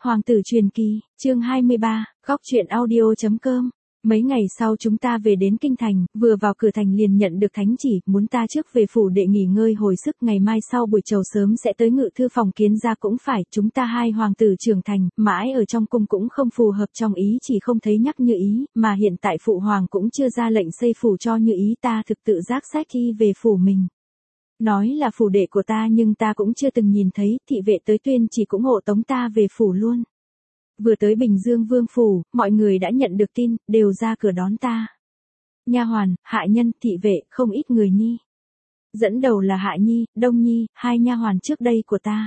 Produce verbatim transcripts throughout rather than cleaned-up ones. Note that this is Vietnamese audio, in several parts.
Hoàng tử truyền kỳ, chương hai mươi ba, góc truyện audio.com. Mấy ngày sau chúng ta về đến kinh thành, vừa vào cửa thành liền nhận được thánh chỉ, muốn ta trước về phủ để nghỉ ngơi hồi sức, ngày mai sau buổi trầu sớm sẽ tới ngự thư phòng kiến ra cũng phải, chúng ta hai hoàng tử trưởng thành, mãi ở trong cung cũng không phù hợp trong ý, chỉ không thấy nhắc Như Ý, mà hiện tại phụ hoàng cũng chưa ra lệnh xây phủ cho Như Ý, ta thực tự giác sách khi về phủ mình. Nói là phủ đệ của ta nhưng ta cũng chưa từng nhìn thấy, thị vệ tới tuyên chỉ cũng hộ tống ta về phủ luôn. Vừa tới Bình Dương Vương phủ, mọi người đã nhận được tin, đều ra cửa đón ta. Nha hoàn, hạ nhân, thị vệ, không ít người ni. Dẫn đầu là Hạ Nhi, Đông Nhi, hai nha hoàn trước đây của ta.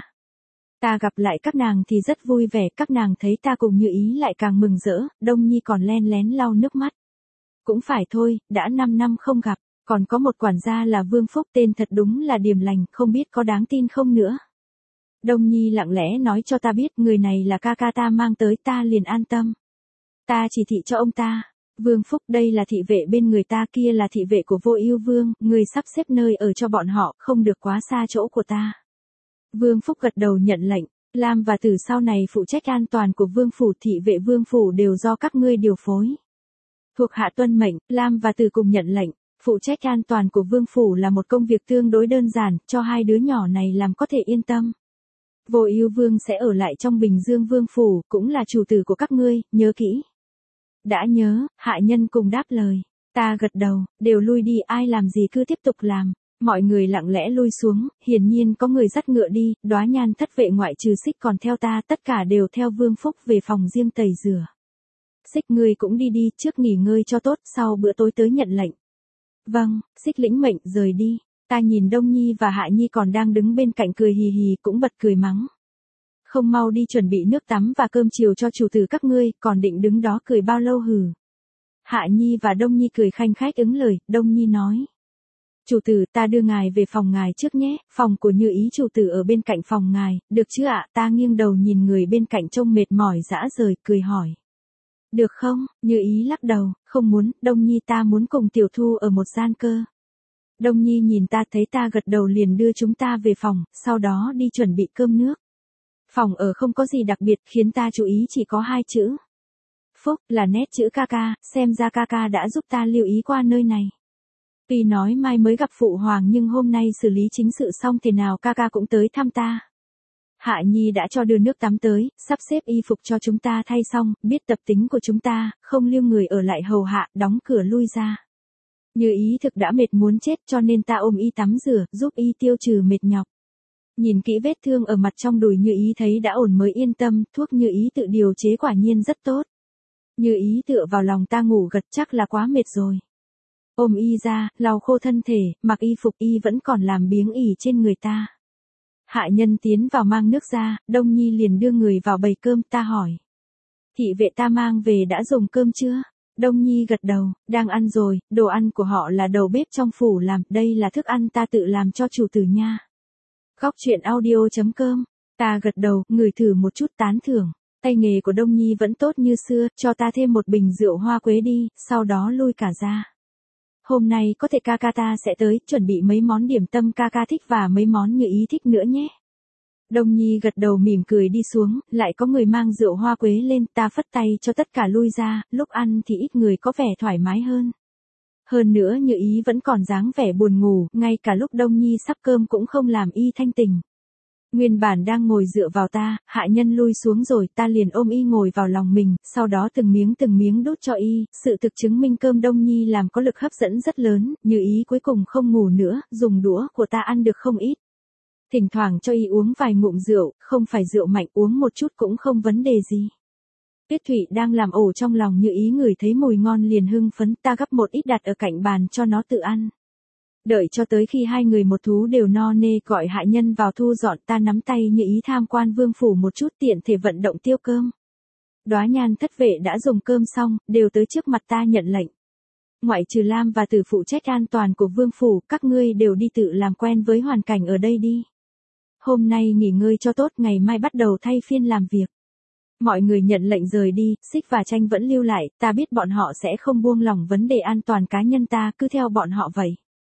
Ta gặp lại các nàng thì rất vui vẻ, các nàng thấy ta cùng Như Ý lại càng mừng rỡ, Đông Nhi còn len lén lau nước mắt. Cũng phải thôi, đã năm năm không gặp, còn có một quản gia là Vương Phúc, tên thật đúng là điềm lành, không biết có đáng tin không nữa. Đông Nhi lặng lẽ nói cho ta biết người này là ca ca ta mang tới, ta liền an tâm. Ta chỉ thị cho ông ta. Vương Phúc, đây là thị vệ bên người ta, kia là thị vệ của Vô Ưu Vương, người sắp xếp nơi ở cho bọn họ, không được quá xa chỗ của ta. Vương Phúc gật đầu nhận lệnh. Lam và Tử sau này phụ trách an toàn của Vương phủ, thị vệ Vương phủ đều do các ngươi điều phối. Thuộc hạ tuân mệnh, Lam và Tử cùng nhận lệnh. Phụ trách an toàn của Vương phủ là một công việc tương đối đơn giản, cho hai đứa nhỏ này làm có thể yên tâm. Vô Ưu Vương sẽ ở lại trong Bình Dương Vương phủ, cũng là chủ tử của các ngươi, nhớ kỹ. Đã nhớ, hạ nhân cùng đáp lời. Ta gật đầu, đều lui đi, ai làm gì cứ tiếp tục làm. Mọi người lặng lẽ lui xuống, hiển nhiên có người dắt ngựa đi, Đóa Nhan thất vệ ngoại trừ Xích còn theo ta, tất cả đều theo Vương Phúc về phòng riêng tẩy rửa. Xích, ngươi cũng đi đi, trước nghỉ ngơi cho tốt, sau bữa tối tới nhận lệnh. Vâng, Xích lĩnh mệnh rời đi. Ta nhìn Đông Nhi và Hạ Nhi còn đang đứng bên cạnh cười hì hì, cũng bật cười mắng. Không mau đi chuẩn bị nước tắm và cơm chiều cho chủ tử các ngươi, còn định đứng đó cười bao lâu hừ. Hạ Nhi và Đông Nhi cười khanh khách ứng lời, Đông Nhi nói. Chủ tử, ta đưa ngài về phòng ngài trước nhé, phòng của Như Ý chủ tử ở bên cạnh phòng ngài, được chứ ạ? Ta nghiêng đầu nhìn người bên cạnh trông mệt mỏi dã rời, cười hỏi. Được không? Như Ý lắc đầu, không muốn, Đông Nhi ta muốn cùng Tiểu Thu ở một gian cơ. Đông Nhi nhìn ta thấy ta gật đầu liền đưa chúng ta về phòng, sau đó đi chuẩn bị cơm nước. Phòng ở không có gì đặc biệt, khiến ta chú ý chỉ có hai chữ. Phúc, là nét chữ ca ca, xem ra ca ca đã giúp ta lưu ý qua nơi này. Tuy nói mai mới gặp phụ hoàng nhưng hôm nay xử lý chính sự xong thì nào ca ca cũng tới thăm ta. Hạ Nhi đã cho đưa nước tắm tới, sắp xếp y phục cho chúng ta thay xong, biết tập tính của chúng ta, không lưu người ở lại hầu hạ, đóng cửa lui ra. Như Ý thực đã mệt muốn chết cho nên ta ôm y tắm rửa, giúp y tiêu trừ mệt nhọc. Nhìn kỹ vết thương ở mặt trong đùi Như Ý thấy đã ổn mới yên tâm, thuốc Như Ý tự điều chế quả nhiên rất tốt. Như Ý tựa vào lòng ta ngủ gật, chắc là quá mệt rồi. Ôm y ra, lau khô thân thể, mặc y phục, y vẫn còn làm biếng ỉ trên người ta. Hạ nhân tiến vào mang nước ra, Đông Nhi liền đưa người vào bày cơm, ta hỏi. Thị vệ ta mang về đã dùng cơm chưa? Đông Nhi gật đầu, đang ăn rồi, đồ ăn của họ là đầu bếp trong phủ làm, đây là thức ăn ta tự làm cho chủ tử nha. Góc truyện audio.com, ta gật đầu, ngửi thử một chút tán thưởng, tay nghề của Đông Nhi vẫn tốt như xưa, cho ta thêm một bình rượu hoa quế đi, sau đó lui cả ra. Hôm nay có thể ca ca ta sẽ tới, chuẩn bị mấy món điểm tâm ca ca thích và mấy món Như Ý thích nữa nhé. Đông Nhi gật đầu mỉm cười đi xuống, lại có người mang rượu hoa quế lên, ta phất tay cho tất cả lui ra, lúc ăn thì ít người có vẻ thoải mái hơn. Hơn nữa Như Ý vẫn còn dáng vẻ buồn ngủ, ngay cả lúc Đông Nhi sắp cơm cũng không làm y thanh tình. Nguyên bản đang ngồi dựa vào ta, hạ nhân lui xuống rồi, ta liền ôm y ngồi vào lòng mình, sau đó từng miếng từng miếng đút cho y, sự thực chứng minh cơm Đông Nhi làm có lực hấp dẫn rất lớn, Như Ý cuối cùng không ngủ nữa, dùng đũa của ta ăn được không ít. Thỉnh thoảng cho y uống vài ngụm rượu, không phải rượu mạnh, uống một chút cũng không vấn đề gì. Tuyết Thụy đang làm ổ trong lòng Như Ý ngửi thấy mùi ngon liền hưng phấn, ta gắp một ít đặt ở cạnh bàn cho nó tự ăn. Đợi cho tới khi hai người một thú đều no nê gọi hạ nhân vào thu dọn, ta nắm tay Như Ý tham quan Vương phủ một chút tiện thể vận động tiêu cơm. Đóa Nhan thất vệ đã dùng cơm xong, đều tới trước mặt ta nhận lệnh. Ngoại trừ Lam và Tử phụ trách an toàn của Vương phủ, các ngươi đều đi tự làm quen với hoàn cảnh ở đây đi. Hôm nay nghỉ ngơi cho tốt, ngày mai bắt đầu thay phiên làm việc. Mọi người nhận lệnh rời đi, Xích và Tranh vẫn lưu lại, ta biết bọn họ sẽ không buông lỏng vấn đề an toàn cá nhân ta, cứ theo bọn họ vậy.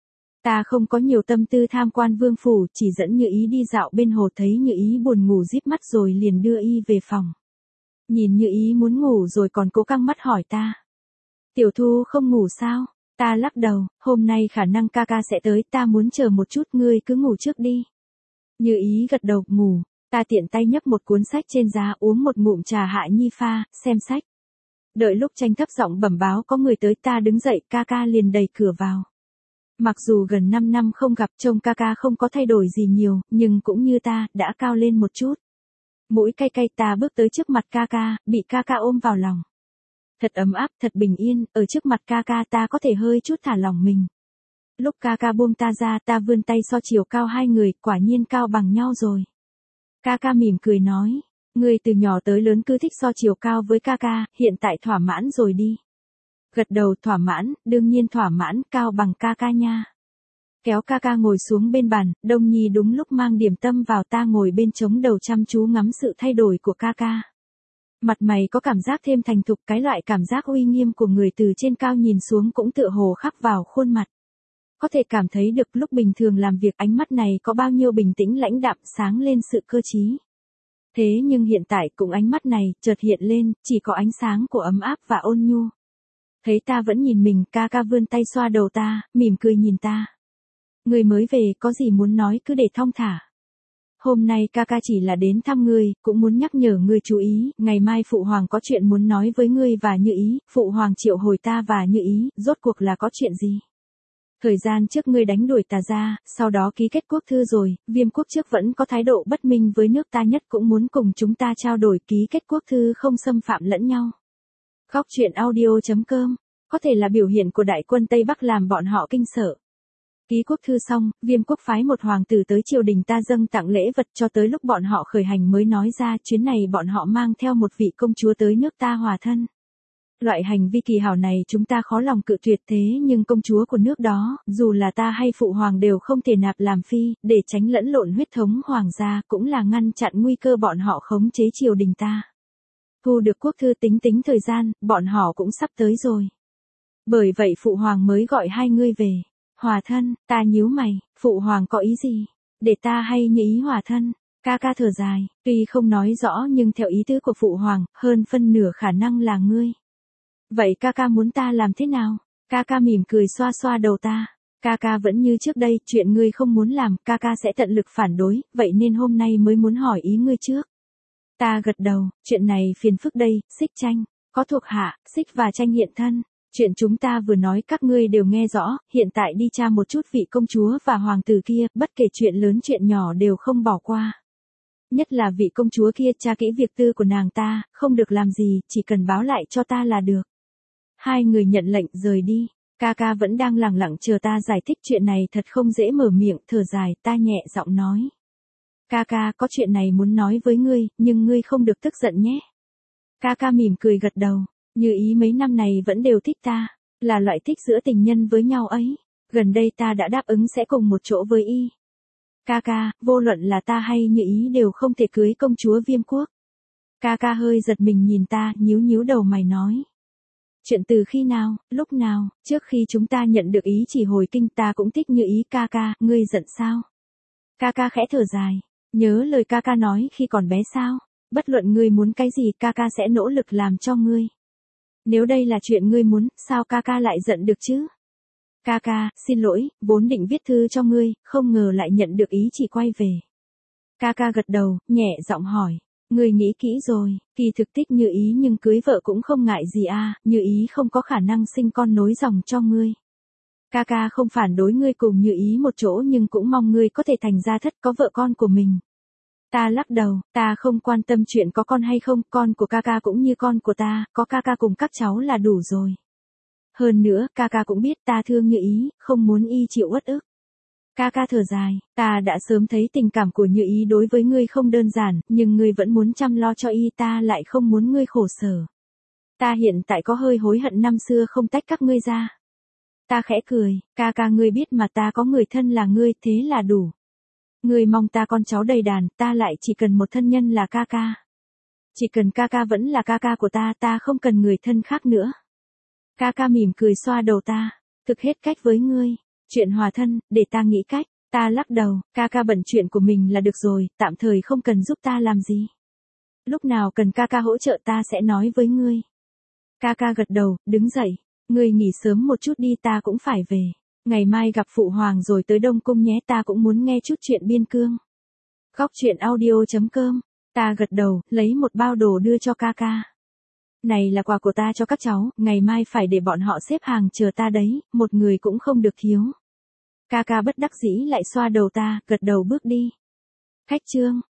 Ta không có nhiều tâm tư tham quan Vương phủ, chỉ dẫn Như Ý đi dạo bên hồ, thấy Như Ý buồn ngủ díp mắt rồi liền đưa y về phòng. Nhìn Như Ý muốn ngủ rồi còn cố căng mắt hỏi ta. Tiểu Thu không ngủ sao? Ta lắc đầu, hôm nay khả năng ca ca sẽ tới, ta muốn chờ một chút, ngươi cứ ngủ trước đi. Như Ý gật đầu, ngủ. Ta tiện tay nhấp một cuốn sách trên giá, uống một ngụm trà Hạ Nhi pha, xem sách. Đợi lúc Tranh thấp giọng bẩm báo có người tới, ta đứng dậy, ca ca liền đẩy cửa vào. Mặc dù gần năm năm không gặp, trông ca ca không có thay đổi gì nhiều, nhưng cũng như ta, đã cao lên một chút. Mũi cay cay, ta bước tới trước mặt ca ca, bị ca ca ôm vào lòng. Thật ấm áp, thật bình yên, ở trước mặt ca ca ta có thể hơi chút thả lỏng mình. Lúc ca ca buông ta ra, ta vươn tay so chiều cao hai người, quả nhiên cao bằng nhau rồi. Ca ca mỉm cười nói, ngươi từ nhỏ tới lớn cứ thích so chiều cao với ca ca, hiện tại thỏa mãn rồi đi. Gật đầu, thỏa mãn, đương nhiên thỏa mãn, cao bằng ca ca nha. Kéo ca ca ngồi xuống bên bàn, Đông Nhi đúng lúc mang điểm tâm vào, ta ngồi bên trống đầu chăm chú ngắm sự thay đổi của ca ca. Mặt mày có cảm giác thêm thành thục, cái loại cảm giác uy nghiêm của người từ trên cao nhìn xuống cũng tựa hồ khắc vào khuôn mặt. Có thể cảm thấy được lúc bình thường làm việc ánh mắt này có bao nhiêu bình tĩnh lãnh đạm, sáng lên sự cơ trí. Thế nhưng hiện tại cũng ánh mắt này chợt hiện lên, chỉ có ánh sáng của ấm áp và ôn nhu. Thấy ta vẫn nhìn mình, ca ca vươn tay xoa đầu ta, mỉm cười nhìn ta. Người mới về, có gì muốn nói cứ để thong thả. Hôm nay ca ca chỉ là đến thăm ngươi, cũng muốn nhắc nhở ngươi chú ý, ngày mai Phụ Hoàng có chuyện muốn nói với ngươi và Như Ý, Phụ Hoàng triệu hồi ta và Như Ý, rốt cuộc là có chuyện gì? Thời gian trước ngươi đánh đuổi ta ra, sau đó ký kết quốc thư rồi, Viêm quốc trước vẫn có thái độ bất minh với nước ta, nhất cũng muốn cùng chúng ta trao đổi ký kết quốc thư không xâm phạm lẫn nhau. Góc truyện audio chấm com, có thể là biểu hiện của đại quân Tây Bắc làm bọn họ kinh sợ. Ký quốc thư xong, Viêm quốc phái một hoàng tử tới triều đình ta dâng tặng lễ vật, cho tới lúc bọn họ khởi hành mới nói ra chuyến này bọn họ mang theo một vị công chúa tới nước ta hòa thân. Loại hành vi kỳ hảo này chúng ta khó lòng cự tuyệt, thế nhưng công chúa của nước đó, dù là ta hay Phụ Hoàng đều không thể nạp làm phi, để tránh lẫn lộn huyết thống hoàng gia, cũng là ngăn chặn nguy cơ bọn họ khống chế triều đình ta. Thu được quốc thư, tính tính thời gian, bọn họ cũng sắp tới rồi. Bởi vậy Phụ Hoàng mới gọi hai ngươi về. Hòa thân, ta nhíu mày, Phụ Hoàng có ý gì? Để ta hay Như Ý hòa thân? Ca ca thở dài, tuy không nói rõ nhưng theo ý tứ của Phụ Hoàng, hơn phân nửa khả năng là ngươi. Vậy ca ca muốn ta làm thế nào? Ca ca mỉm cười xoa xoa đầu ta. Ca ca vẫn như trước đây, chuyện ngươi không muốn làm, ca ca sẽ tận lực phản đối, vậy nên hôm nay mới muốn hỏi ý ngươi trước. Ta gật đầu, chuyện này phiền phức đây, Xích Tranh, có thuộc hạ, Xích và Tranh hiện thân. Chuyện chúng ta vừa nói các ngươi đều nghe rõ, hiện tại đi tra một chút vị công chúa và hoàng tử kia, bất kể chuyện lớn chuyện nhỏ đều không bỏ qua. Nhất là vị công chúa kia, tra kỹ việc tư của nàng ta, không được làm gì, chỉ cần báo lại cho ta là được. Hai người nhận lệnh rời đi, ca ca vẫn đang lẳng lặng chờ ta giải thích, chuyện này thật không dễ mở miệng, thở dài, ta nhẹ giọng nói. Ca ca, có chuyện này muốn nói với ngươi, nhưng ngươi không được tức giận nhé. Ca ca mỉm cười gật đầu. Như Ý mấy năm này vẫn đều thích ta, là loại thích giữa tình nhân với nhau ấy. Gần đây ta đã đáp ứng sẽ cùng một chỗ với y. Ca ca, vô luận là ta hay Như Ý đều không thể cưới công chúa Viêm quốc. Ca ca hơi giật mình nhìn ta, nhíu nhíu đầu mày nói. Chuyện từ khi nào, lúc nào, trước khi chúng ta nhận được ý chỉ hồi kinh ta cũng thích Như Ý. Ca ca, ngươi giận sao? Ca ca khẽ thở dài, nhớ lời ca ca nói khi còn bé sao? Bất luận ngươi muốn cái gì ca ca sẽ nỗ lực làm cho ngươi. Nếu đây là chuyện ngươi muốn, sao ca ca lại giận được chứ? Ca ca, xin lỗi, vốn định viết thư cho ngươi, không ngờ lại nhận được ý chỉ quay về. Ca ca gật đầu, nhẹ giọng hỏi, ngươi nghĩ kỹ rồi, kỳ thực thích Như Ý nhưng cưới vợ cũng không ngại gì à, Như Ý không có khả năng sinh con nối dòng cho ngươi. Ca ca không phản đối ngươi cùng Như Ý một chỗ nhưng cũng mong ngươi có thể thành gia thất, có vợ con của mình. Ta lắc đầu, ta không quan tâm chuyện có con hay không, con của ca ca cũng như con của ta, có ca ca cùng các cháu là đủ rồi. Hơn nữa, ca ca cũng biết ta thương Như Ý, không muốn y chịu uất ức. Ca ca thở dài, ta đã sớm thấy tình cảm của Như Ý đối với ngươi không đơn giản, nhưng ngươi vẫn muốn chăm lo cho y, ta lại không muốn ngươi khổ sở. Ta hiện tại có hơi hối hận năm xưa không tách các ngươi ra. Ta khẽ cười, ca ca ngươi biết mà, ta có người thân là ngươi, thế là đủ. Ngươi mong ta con cháu đầy đàn, ta lại chỉ cần một thân nhân là ca ca. Chỉ cần ca ca vẫn là ca ca của ta, ta không cần người thân khác nữa. Ca ca mỉm cười xoa đầu ta, thực hết cách với ngươi. Chuyện hòa thân, để ta nghĩ cách. Ta lắc đầu, ca ca bận chuyện của mình là được rồi, tạm thời không cần giúp ta làm gì. Lúc nào cần ca ca hỗ trợ ta sẽ nói với ngươi. Ca ca gật đầu, đứng dậy. Ngươi nghỉ sớm một chút đi, ta cũng phải về. Ngày mai gặp phụ hoàng rồi tới Đông Cung nhé, ta cũng muốn nghe chút chuyện biên cương. Góc chuyện audio chấm com. Ta gật đầu, lấy một bao đồ đưa cho ca ca. Này là quà của ta cho các cháu, ngày mai phải để bọn họ xếp hàng chờ ta đấy, một người cũng không được thiếu. Ca ca bất đắc dĩ lại xoa đầu ta, gật đầu bước đi. Khách trương.